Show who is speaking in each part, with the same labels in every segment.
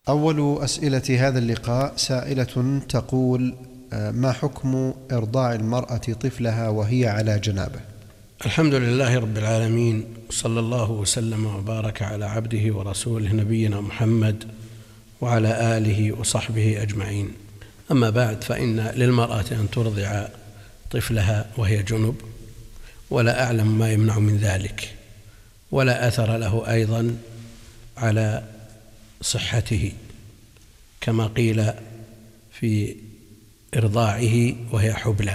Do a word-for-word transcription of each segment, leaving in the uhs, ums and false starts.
Speaker 1: أول أسئلة هذا اللقاء سائلة تقول: ما حكم إرضاع المرأة طفلها وهي على جنابه؟
Speaker 2: الحمد لله رب العالمين، صلى الله وسلم وبارك على عبده ورسوله نبينا محمد وعلى آله وصحبه أجمعين. أما بعد، فإن للمرأة أن ترضع طفلها وهي جنب، ولا أعلم ما يمنع من ذلك، ولا أثر له أيضا على صحته، كما قيل في إرضاعه وهي حبلى.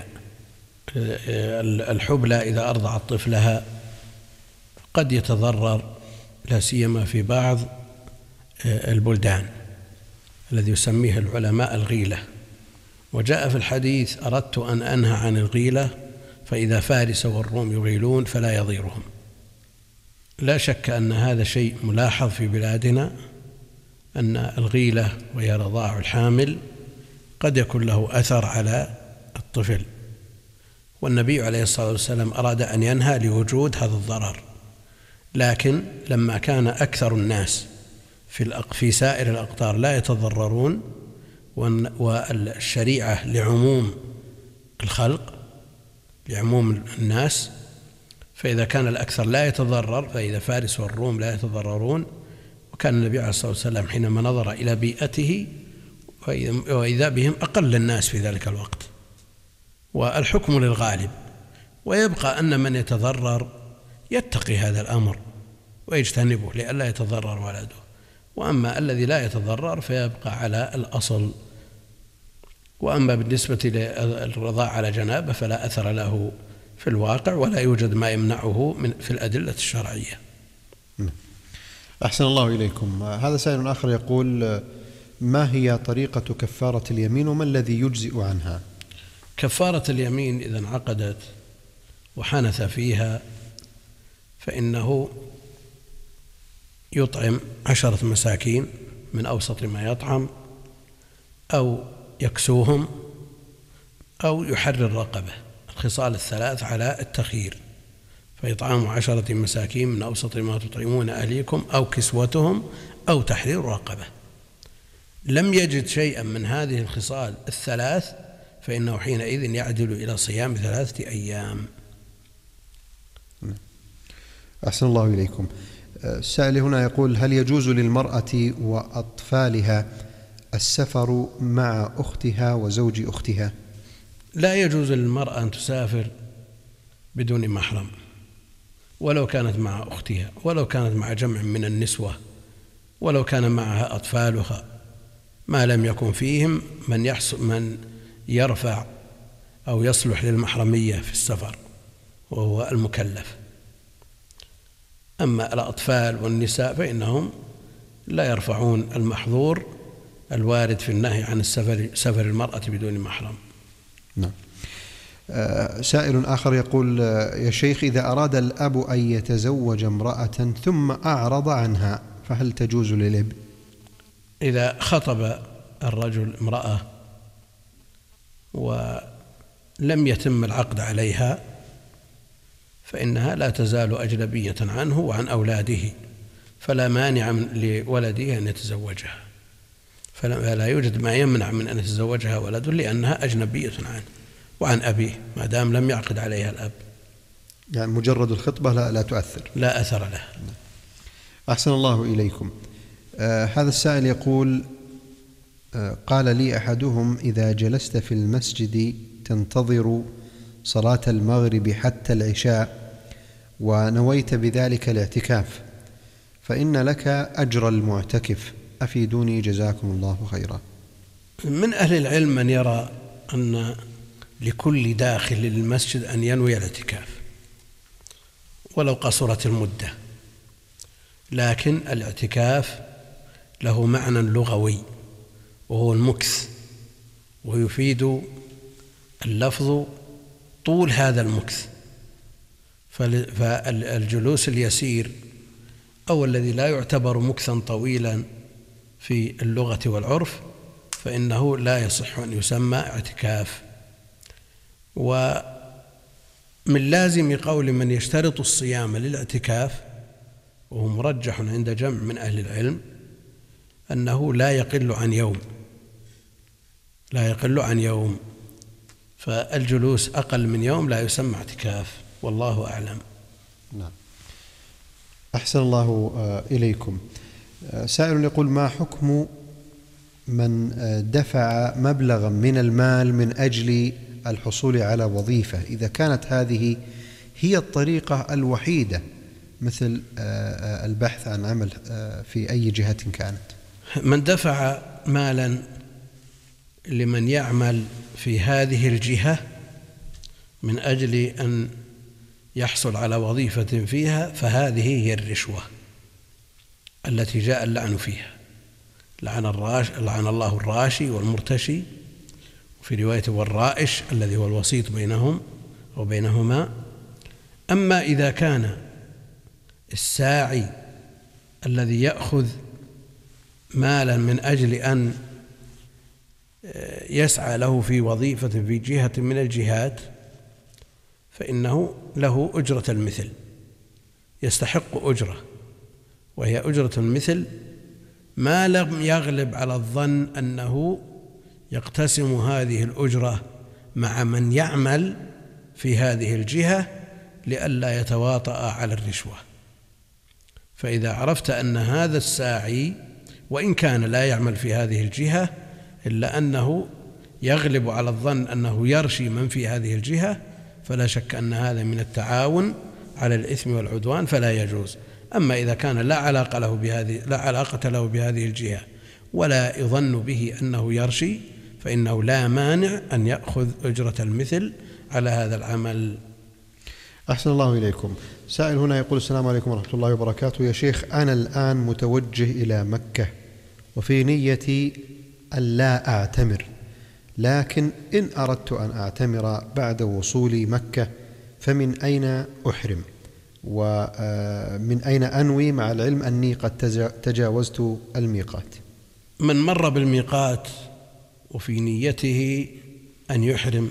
Speaker 2: الحبلى إذا أرضعت طفلها قد يتضرر، لا سيما في بعض البلدان الذي يسميه العلماء الغيلة. وجاء في الحديث: أردت أن أنهى عن الغيلة، فإذا فارس والروم يغيلون فلا يضيرهم. لا شك أن هذا شيء ملاحظ في بلادنا، أن الغيلة وهي رضاع الحامل قد يكون له أثر على الطفل، والنبي عليه الصلاة والسلام أراد أن ينهى لوجود هذا الضرر. لكن لما كان أكثر الناس في في سائر الأقطار لا يتضررون، والشريعة لعموم الخلق لعموم الناس، فإذا كان الأكثر لا يتضرر، فإذا فارس والروم لا يتضررون. وكان النبي عليه الصلاة والسلام حينما نظر إلى بيئته وإذا بهم أقل الناس في ذلك الوقت، والحكم للغالب. ويبقى أن من يتضرر يتقي هذا الأمر ويجتنبه لئلا يتضرر ولده، وأما الذي لا يتضرر فيبقى على الأصل. وأما بالنسبة للرضاع على جنابه فلا أثر له في الواقع، ولا يوجد ما يمنعه من في الأدلة الشرعية.
Speaker 1: أحسن الله إليكم. هذا سائل آخر يقول: ما هي طريقة كفارة اليمين وما الذي يجزئ عنها؟
Speaker 2: كفارة اليمين إذا انعقدت وحنث فيها فإنه يطعم عشرة مساكين من أوسط ما يطعم، أو يكسوهم، أو يحرر رقبة. الخصال الثلاث على التخيير، فإطعام عشرة مساكين من أوسط ما تطعمون أهليكم، أو كسوتهم، أو تحرير رقبة. لم يجد شيئا من هذه الخصال الثلاث فإنه حينئذ يعدل إلى صيام ثلاثة أيام.
Speaker 1: أحسن الله إليكم. السائل هنا يقول: هل يجوز للمرأة وأطفالها السفر مع أختها وزوج أختها؟
Speaker 2: لا يجوز للمرأة أن تسافر بدون محرم، ولو كانت مع أختها، ولو كانت مع جمع من النسوة، ولو كان معها أطفالها، ما لم يكن فيهم من يحصل من يرفع أو يصلح للمحرمية في السفر، وهو المكلف. أما الأطفال والنساء فإنهم لا يرفعون المحظور الوارد في النهي عن السفر سفر المرأة بدون محرم.
Speaker 1: نعم. سائل آخر يقول: يا شيخ، إذا أراد الأب أن يتزوج امرأة ثم أعرض عنها فهل تجوز للابن؟
Speaker 2: إذا خطب الرجل امرأة ولم يتم العقد عليها فإنها لا تزال أجنبية عنه وعن أولاده، فلا مانع لولده أن يتزوجها، فلا يوجد ما يمنع من أن يتزوجها ولده، لأنها أجنبية عنه وعن أبيه ما دام لم يعقد عليها الأب.
Speaker 1: يعني مجرد الخطبة لا, لا تؤثر،
Speaker 2: لا أثر له.
Speaker 1: أحسن الله إليكم. آه هذا السائل يقول: آه قال لي أحدهم: إذا جلست في المسجد تنتظر صلاة المغرب حتى العشاء ونويت بذلك الاعتكاف، فإن لك أجر المعتكف، أفيدوني جزاكم الله خيرا.
Speaker 2: من أهل العلم من يرى أن لكل داخل للمسجد أن ينوي الاعتكاف ولو قصرت المدة، لكن الاعتكاف له معنى لغوي وهو المكث، ويفيد اللفظ طول هذا المكث. فالجلوس اليسير أو الذي لا يعتبر مكثا طويلا في اللغة والعرف فإنه لا يصح أن يسمى اعتكاف. ومن لازم قول من يشترط الصيام للاعتكاف، وهو مرجح عند جمع من أهل العلم، أنه لا يقل عن يوم، لا يقل عن يوم، فالجلوس أقل من يوم لا يسمى اعتكاف، والله أعلم.
Speaker 1: نعم. أحسن الله إليكم. سائل يقول: ما حكم من دفع مبلغا من المال من أجل الحصول على وظيفة إذا كانت هذه هي الطريقة الوحيدة، مثل البحث عن عمل في أي جهة كانت؟
Speaker 2: من دفع مالا لمن يعمل في هذه الجهة من أجل أن يحصل على وظيفة فيها، فهذه هي الرشوة التي جاء اللعن فيها، لعن, الراش لعن الله الراشي والمرتشي، وفي رواية والرائش الذي هو الوسيط بينهم وبينهما. أما إذا كان الساعي الذي يأخذ مالا من أجل أن يسعى له في وظيفة في جهة من الجهات، فإنه له أجرة المثل، يستحق أجرة، وهي أجرة المثل ما لم يغلب على الظن أنه يقتسم هذه الأجرة مع من يعمل في هذه الجهة لئلا يتواطأ على الرشوة. فإذا عرفت أن هذا الساعي وإن كان لا يعمل في هذه الجهة إلا أنه يغلب على الظن أنه يرشي من في هذه الجهة، فلا شك أن هذا من التعاون على الإثم والعدوان، فلا يجوز. أما إذا كان لا علاقة له بهذه لا علاقة له بهذه الجهة ولا يظن به أنه يرشي، فإنه لا مانع أن يأخذ أجرة المثل على هذا العمل.
Speaker 1: أحسن الله إليكم. سائل هنا يقول: السلام عليكم ورحمة الله وبركاته. يا شيخ، أنا الآن متوجه إلى مكة وفي نيتي ألا أعتمر، لكن إن أردت أن أعتمر بعد وصولي مكة فمن أين أحرم ومن أين أنوي، مع العلم أني قد تجاوزت الميقات؟
Speaker 2: من مر بالميقات وفي نيته أن يحرم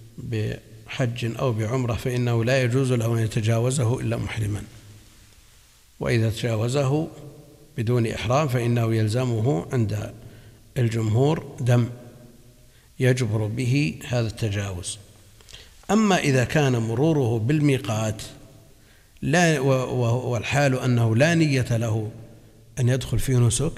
Speaker 2: بحج أو بعمرة فإنه لا يجوز له أن يتجاوزه إلا محرما، وإذا تجاوزه بدون إحرام فإنه يلزمه عند الجمهور دم يجبر به هذا التجاوز. أما إذا كان مروره بالميقات لا والحال أنه لا نية له أن يدخل في نسك،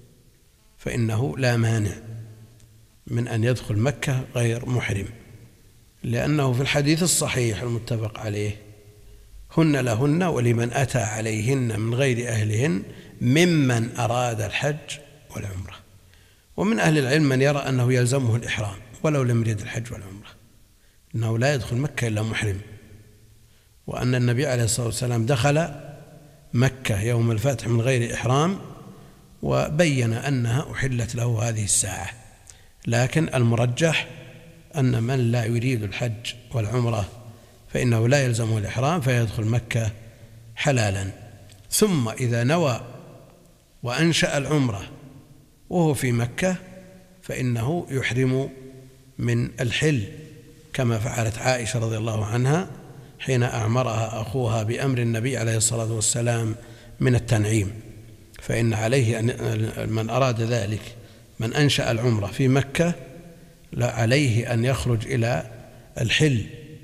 Speaker 2: فإنه لا مانع من أن يدخل مكة غير محرم، لأنه في الحديث الصحيح المتفق عليه: هن لهن ولمن أتى عليهن من غير أهلهن ممن أراد الحج والعمرة. ومن أهل العلم من يرى أنه يلزمه الإحرام ولو لم يريد الحج والعمرة، أنه لا يدخل مكة إلا محرم، وأن النبي عليه الصلاة والسلام دخل مكة يوم الفتح من غير إحرام وبين أنها أحلت له هذه الساعة. لكن المرجح أن من لا يريد الحج والعمرة فإنه لا يلزمه الإحرام فيدخل مكة حلالا. ثم إذا نوى وأنشأ العمرة وهو في مكة فإنه يحرم من الحل، كما فعلت عائشة رضي الله عنها حين أعمرها أخوها بأمر النبي عليه الصلاة والسلام من التنعيم. فإن عليه أن من أراد ذلك من أنشأ العمرة في مكة لا عليه أن يخرج إلى الحل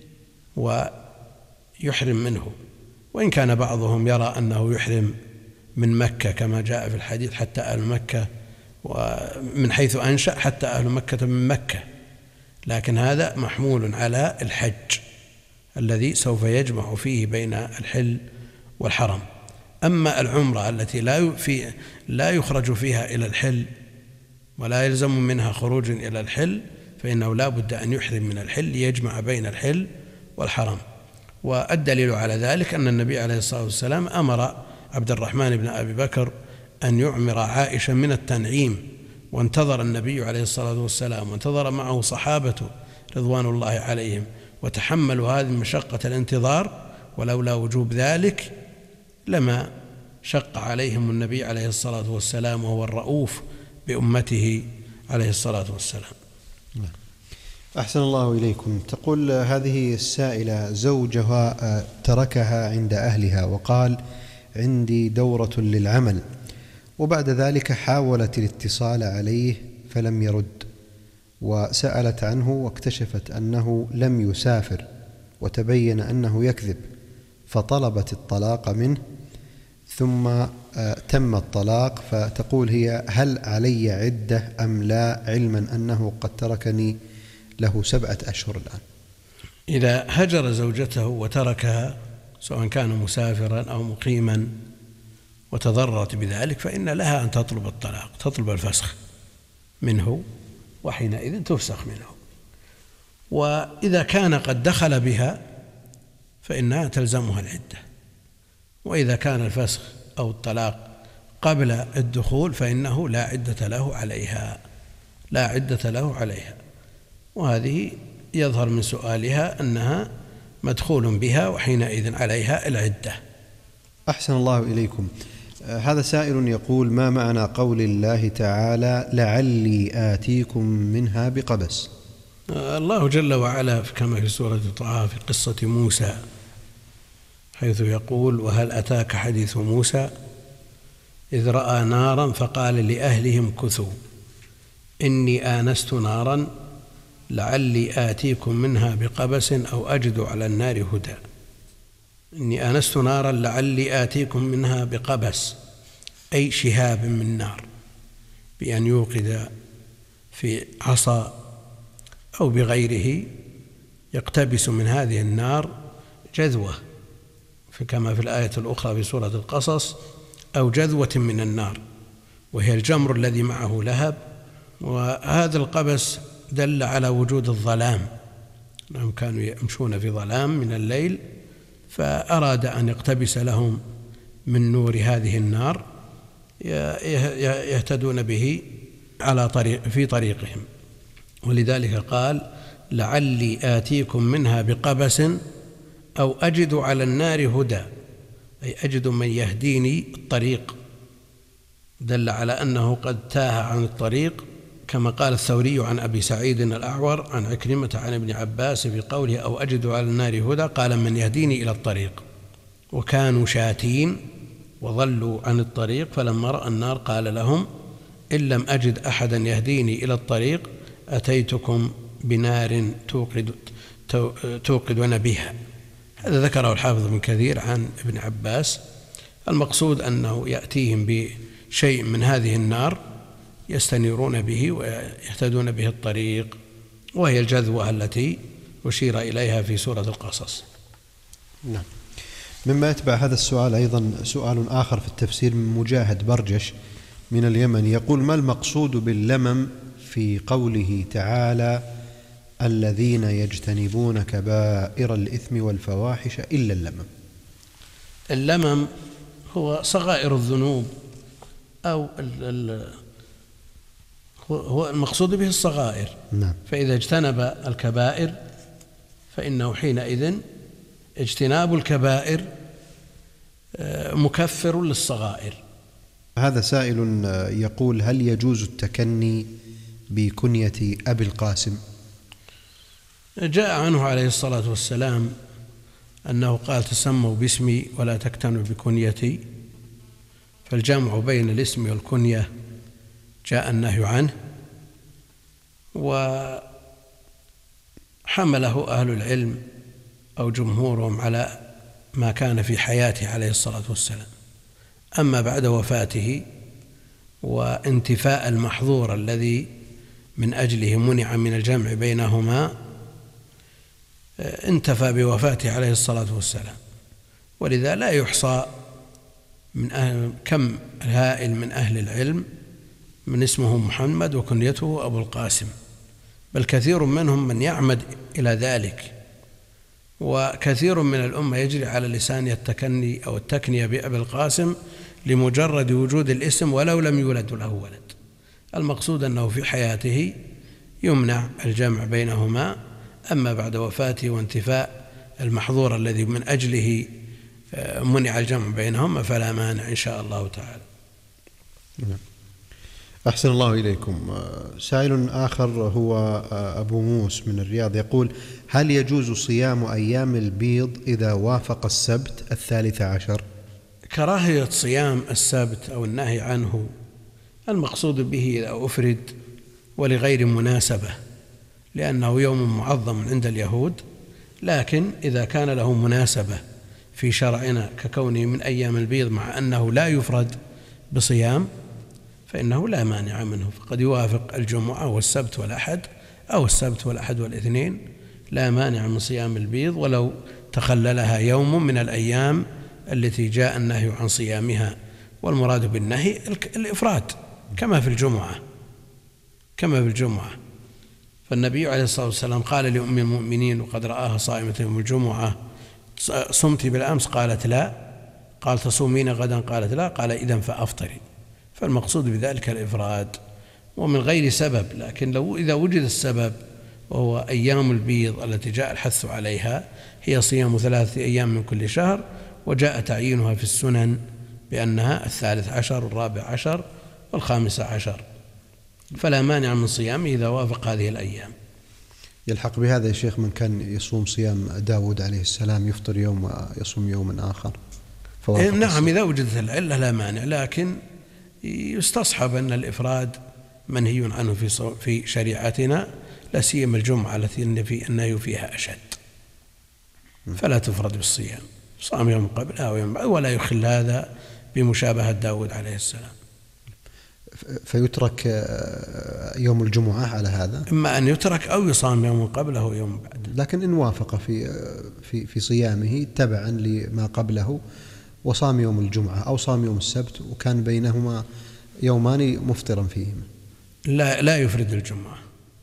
Speaker 2: ويحرم منه، وإن كان بعضهم يرى أنه يحرم من مكة كما جاء في الحديث: حتى أهل مكة ومن حيث أنشأ حتى أهل مكة من مكة، لكن هذا محمول على الحج الذي سوف يجمع فيه بين الحل والحرم. أما العمرة التي لا في لا يخرج فيها إلى الحل ولا يلزم منها خروج إلى الحل فإنه لا بد أن يحرم من الحل ليجمع بين الحل والحرم. والدليل على ذلك أن النبي عليه الصلاة والسلام أمر عبد الرحمن بن أبي بكر أن يعمر عائشة من التنعيم، وانتظر النبي عليه الصلاة والسلام وانتظر معه صحابته رضوان الله عليهم وتحملوا هذه مشقة الانتظار، ولولا وجوب ذلك لما شق عليهم النبي عليه الصلاة والسلام، وهو الرؤوف بأمته عليه الصلاة والسلام.
Speaker 1: أحسن الله إليكم. تقول هذه السائلة: زوجها تركها عند أهلها وقال: عندي دورة للعمل وبعد ذلك حاولت الاتصال عليه فلم يرد، وسألت عنه واكتشفت أنه لم يسافر وتبين أنه يكذب، فطلبت الطلاق منه، ثم تم الطلاق. فتقول هي: هل علي عدة أم لا، علما أنه قد تركني له سبعة أشهر الآن؟
Speaker 2: إذا هجر زوجته وتركها سواء كان مسافرا أو مقيما وتضررت بذلك، فإن لها أن تطلب الطلاق، تطلب الفسخ منه، وحينئذ تفسخ منه. وإذا كان قد دخل بها فإنها تلزمها العدة، وإذا كان الفسخ أو الطلاق قبل الدخول فإنه لا عدة له عليها، لا عدة له عليها. وهذه يظهر من سؤالها أنها مدخول بها، وحينئذ عليها العدة.
Speaker 1: أحسن الله إليكم. هذا سائل يقول: ما معنى قول الله تعالى: لعلي آتيكم منها بقبس؟
Speaker 2: الله جل وعلا كما في سورة طه في قصة موسى، حيث يقول: وهل أتاك حديث موسى إذ رأى نارا فقال لأهلهم كثوا إني آنست نارا لعلي آتيكم منها بقبس أو أجد على النار هدى. إني آنست نارا لعلي آتيكم منها بقبس، أي شهاب من نار، بأن يوقد في عصا أو بغيره يقتبس من هذه النار جذوة، كما في الآية الأخرى في سورة القصص: أو جذوة من النار، وهي الجمر الذي معه لهب. وهذا القبس دل على وجود الظلام، أنهم كانوا يمشون في ظلام من الليل، فأراد أن يقتبس لهم من نور هذه النار يهتدون به على طريق في طريقهم. ولذلك قال: لعلي آتيكم منها بقبس أو أجد على النار هدى، أي أجد من يهديني الطريق. دل على أنه قد تاه عن الطريق، كما قال الثوري عن أبي سعيد الأعور عن عكرمة عن ابن عباس في قوله: أو أجد على النار هدى، قال: من يهديني إلى الطريق. وكانوا شاتين وضلوا عن الطريق، فلما رأى النار قال لهم: إن لم أجد أحدا يهديني إلى الطريق أتيتكم بنار توقد توقدون بها. هذا ذكره الحافظ ابن كثير عن ابن عباس. المقصود أنه يأتيهم بشيء من هذه النار يستنيرون به ويهتدون به الطريق، وهي الجذوة التي أشير إليها في سورة القصص.
Speaker 1: نعم. مما يتبع هذا السؤال أيضا سؤال آخر في التفسير من مجاهد برجش من اليمن، يقول: ما المقصود باللمم في قوله تعالى: الذين يجتنبون كبائر الإثم والفواحش إلا اللمم؟
Speaker 2: اللمم هو صغائر الذنوب، أو هو المقصود به الصغائر.
Speaker 1: نعم.
Speaker 2: فإذا اجتنب الكبائر فإنه حينئذ اجتناب الكبائر مكفر للصغائر.
Speaker 1: هذا سائل يقول: هل يجوز التكني بكنية أبي القاسم؟
Speaker 2: جاء عنه عليه الصلاة والسلام أنه قال: تسموا باسمي ولا تكتنوا بكنيتي. فالجمع بين الاسم والكنية جاء النهي عنه، وحمله أهل العلم أو جمهورهم على ما كان في حياته عليه الصلاة والسلام. أما بعد وفاته وانتفاء المحظور الذي من أجله منع من الجمع بينهما انتفى بوفاته عليه الصلاة والسلام، ولذا لا يحصى من أهل كم هائل من أهل العلم من اسمه محمد وكنيته أبو القاسم، بل كثير منهم من يعمد إلى ذلك. وكثير من الأمة يجري على لسان التكني أو التكنية بأبي القاسم لمجرد وجود الاسم ولو لم يولد له ولد. المقصود أنه في حياته يمنع الجمع بينهما، أما بعد وفاته وانتفاء المحظور الذي من أجله منع الجمع بينهما فلا مانع إن شاء الله تعالى.
Speaker 1: أحسن الله إليكم. سائل آخر هو أبو موس من الرياض يقول: هل يجوز صيام أيام البيض إذا وافق السبت الثالث عشر؟
Speaker 2: كراهية صيام السبت أو النهي عنه المقصود به إذا أفرد ولغير مناسبة لأنه يوم معظم عند اليهود، لكن إذا كان له مناسبة في شرعنا ككونه من أيام البيض مع أنه لا يفرد بصيام فإنه لا مانع منه، فقد يوافق الجمعة والسبت والأحد أو السبت والأحد والاثنين، لا مانع من صيام البيض ولو تخللها يوم من الأيام التي جاء النهي عن صيامها. والمراد بالنهي الإفراد كما في الجمعة كما في الجمعة فالنبي عليه الصلاة والسلام قال لأم المؤمنين وقد رآها صائمة يوم الجمعة: صمت بالأمس؟ قالت لا. قال: تصومين غدا؟ قالت لا. قال: إذن فأفطري. فالمقصود بذلك الإفراد ومن غير سبب، لكن لو إذا وجد السبب وهو أيام البيض التي جاء الحث عليها هي صيام ثلاثة أيام من كل شهر، وجاء تعيينها في السنن بأنها الثالث عشر والرابع عشر والخامس عشر، فلا مانع من صيامه إذا وافق هذه الأيام.
Speaker 1: يلحق بهذا يا شيخ من كان يصوم صيام داود عليه السلام يفطر يوم ويصوم يوم آخر؟
Speaker 2: نعم الصيام. إذا وجدت العلة لا مانع، لكن يستصحب أن الإفراد منهي عنه في في شريعتنا، لا سيما الجمعة التي النهي فيها أشد، فلا تفرد بالصيام، صام يوم قبلها ويوم بعد، ولا يخل هذا بمشابهة داود عليه السلام.
Speaker 1: فيترك يوم الجمعة على هذا؟
Speaker 2: إما أن يترك أو يصام يوم قبله ويوم بعد.
Speaker 1: لكن إن وافق في في في صيامه تبعا لما قبله وصام يوم الجمعة أو صام يوم السبت وكان بينهما يومان مفطرا فيهما،
Speaker 2: لا لا يفرد الجمعة،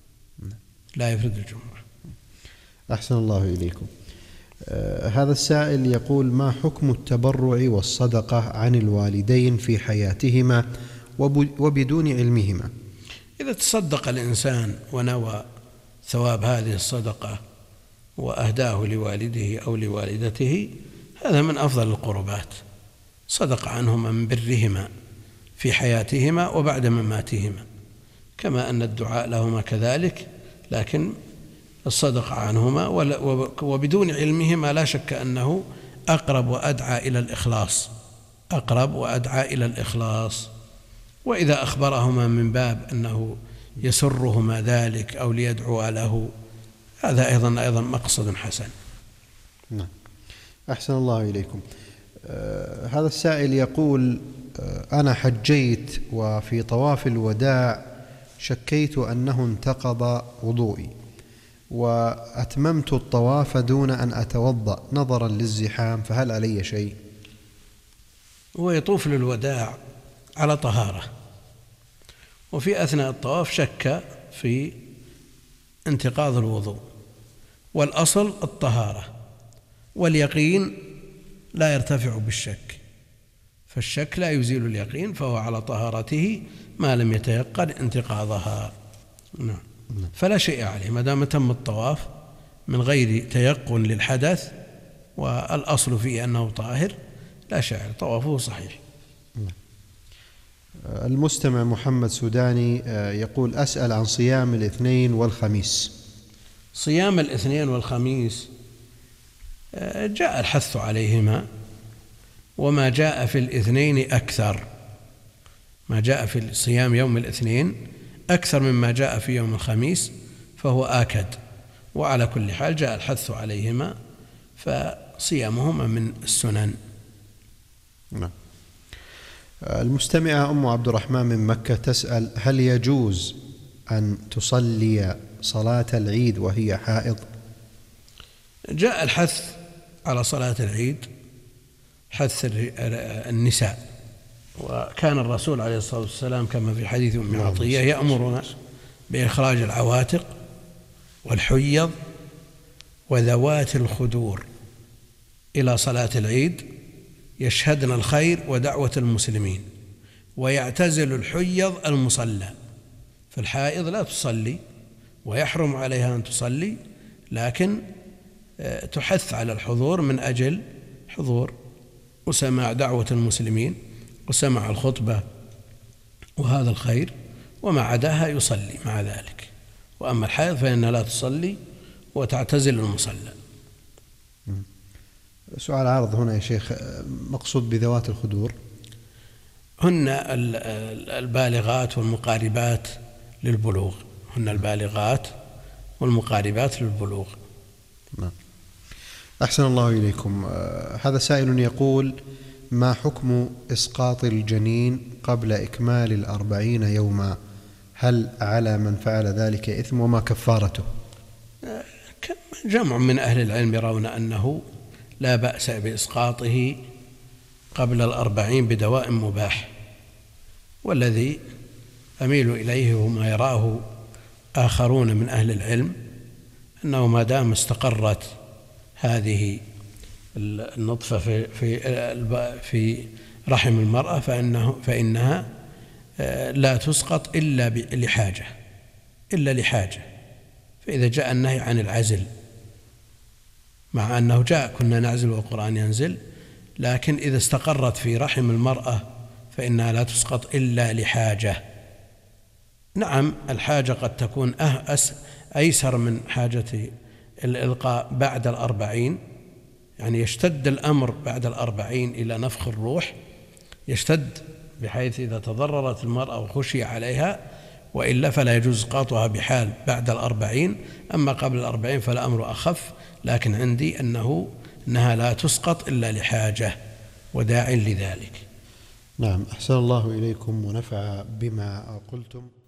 Speaker 2: لا يفرد الجمعة.
Speaker 1: أحسن الله إليكم. آه هذا السائل يقول: ما حكم التبرع والصدقة عن الوالدين في حياتهما وبدون علمهما؟
Speaker 2: إذا تصدق الإنسان ونوى ثواب هذه الصدقة وأهداه لوالده أو لوالدته هذا من أفضل القربات، صدق عنهما من برهما في حياتهما وبعد مماتهما، كما أن الدعاء لهما كذلك، لكن الصدقة عنهما وبدون علمهما لا شك أنه أقرب وأدعى إلى الإخلاص، أقرب وأدعى إلى الإخلاص. وإذا أخبرهما من باب أنه يسرهما ذلك أو ليدعوا له هذا أيضا أيضا مقصد حسن.
Speaker 1: نعم. أحسن الله إليكم. آه هذا السائل يقول: آه أنا حجيت وفي طواف الوداع شكيت أنه انتقض وضوئي وأتممت الطواف دون أن أتوضأ نظرا للزحام، فهل علي شيء؟
Speaker 2: هو يطوف للوداع على طهارة، وفي أثناء الطواف شك في انتقاض الوضوء، والأصل الطهارة، واليقين لا يرتفع بالشك، فالشك لا يزيل اليقين، فهو على طهارته ما لم يتيقن انتقاضها. نعم. فلا شيء عليه ما دام تم الطواف من غير تيقن للحدث والأصل فيه أنه طاهر، لا شيء عليه، طوافه صحيح.
Speaker 1: المستمع محمد سوداني يقول: أسأل عن صيام الاثنين والخميس.
Speaker 2: صيام الاثنين والخميس جاء الحث عليهما، وما جاء في الاثنين أكثر، ما جاء في صيام يوم الاثنين أكثر مما جاء في يوم الخميس، فهو آكد، وعلى كل حال جاء الحث عليهما فصيامهما من السنن.
Speaker 1: نعم. المستمعة أم عبد الرحمن من مكة تسأل: هل يجوز أن تصلي صلاة العيد وهي حائض؟
Speaker 2: جاء الحث على صلاة العيد، حث النساء، وكان الرسول عليه الصلاة والسلام كما في حديث أم عطية يأمرنا بإخراج العواتق والحيض وذوات الخدور إلى صلاة العيد يشهدن الخير ودعوة المسلمين، ويعتزل الحيض المصلى، فالحائض لا تصلي ويحرم عليها أن تصلي، لكن تحث على الحضور من أجل حضور وسماع دعوة المسلمين وسماع الخطبة وهذا الخير، وما عداها يصلي مع ذلك. وأما الحائض فإنها لا تصلي وتعتزل المصلى.
Speaker 1: سؤال عارض هنا يا شيخ، مقصود بذوات الخدور؟
Speaker 2: هن البالغات والمقاربات للبلوغ، هن البالغات والمقاربات للبلوغ.
Speaker 1: نعم. أحسن الله إليكم. هذا سائل يقول: ما حكم إسقاط الجنين قبل إكمال الأربعين يوما؟ هل على من فعل ذلك إثم وما كفارته؟
Speaker 2: جمع من أهل العلم يرون أنه لا بأس بإسقاطه قبل الأربعين بدواء مباح، والذي أميل إليه وما يراه آخرون من أهل العلم أنه ما دام استقرت هذه النطفة في في في رحم المرأة فإنه فإنها لا تسقط إلا لحاجة إلا لحاجة فإذا جاء النهي عن العزل، مع أنه جاء كنا نعزل والقرآن ينزل، لكن إذا استقرت في رحم المرأة فإنها لا تسقط إلا لحاجة. نعم، الحاجة قد تكون أس أيسر من حاجة الإلقاء بعد الأربعين، يعني يشتد الأمر بعد الأربعين إلى نفخ الروح، يشتد بحيث إذا تضررت المرأة وخشي عليها، وإلا فلا يجوز إسقاطها بحال بعد الأربعين. أما قبل الأربعين فالأمر أخف، لكن عندي أنه أنها لا تسقط إلا لحاجة وداع لذلك.
Speaker 1: نعم. أحسن الله إليكم ونفع بما قلتم.